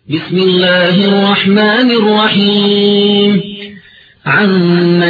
بسم الله الرحمن الرحيم عما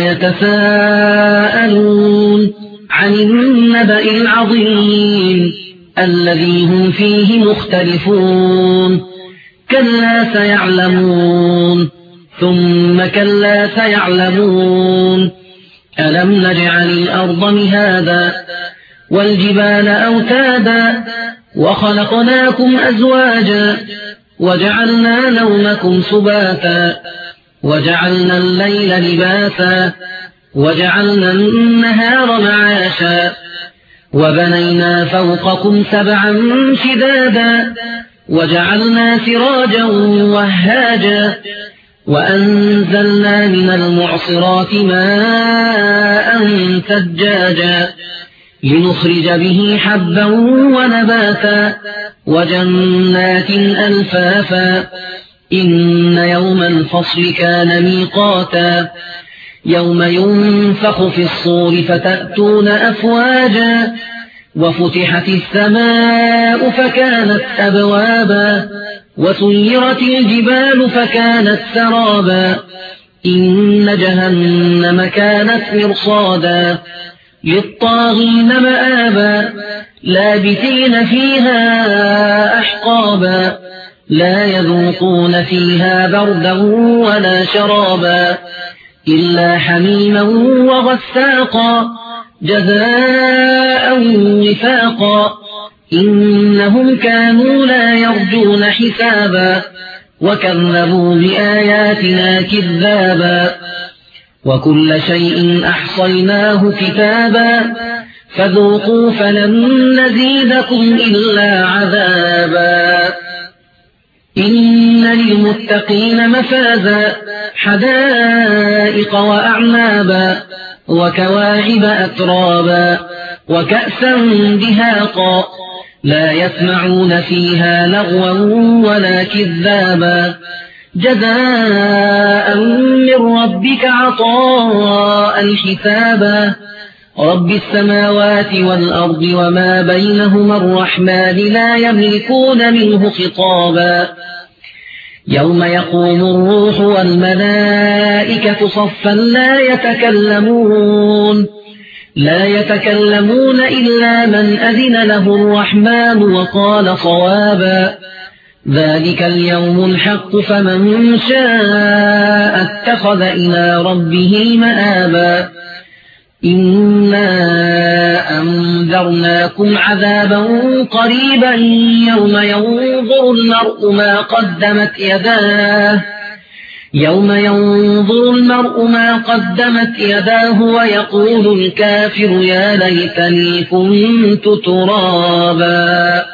يتساءلون عن النبأ العظيم الذي هم فيه مختلفون كلا سيعلمون ثم كلا سيعلمون ألم نجعل الأرض مهادا والجبال أوتادا وخلقناكم أزواجا وجعلنا نومكم سباتا وجعلنا الليل لباسا وجعلنا النهار معاشا وبنينا فوقكم سبعا شدادا وجعلنا سراجا وهاجا وأنزلنا من المعصرات ماء ثجاجا لنخرج به حبا ونباتا وجنات ألفافا إن يوم الفصل كان ميقاتا يوم ينفخ في الصور فتأتون أفواجا وفتحت السماء فكانت أبوابا وسيرت الجبال فكانت سرابا إن جهنم كانت مرصادا للطاغين مآبا لابثين فيها أحقابا لا يذوقون فيها بردا ولا شرابا إلا حميما وغساقا جزاء وفاقا إنهم كانوا لا يرجون حسابا وكذبوا بآياتنا كذابا وكل شيء أحصيناه كتابا فذوقوا فلن نزيدكم إلا عذابا إن للمتقين مفازا حدائق وأعنابا وكواعب أترابا وكأسا دهاقا لا يسمعون فيها لغوا ولا كذابا جزاء من ربك عطاء حسابا رب السماوات والأرض وما بينهما الرحمن لا يملكون منه خطابا يوم يقوم الروح والملائكة صفا لا يتكلمون إلا من أذن له الرحمن وقال صوابا ذلك اليوم الحق فمن شاء اتخذ إلى ربه مآبا إنا أنذرناكم عذابا قريبا يوم ينظر المرء ما قدمت يداه ويقول الكافر يا ليتني كنت ترابا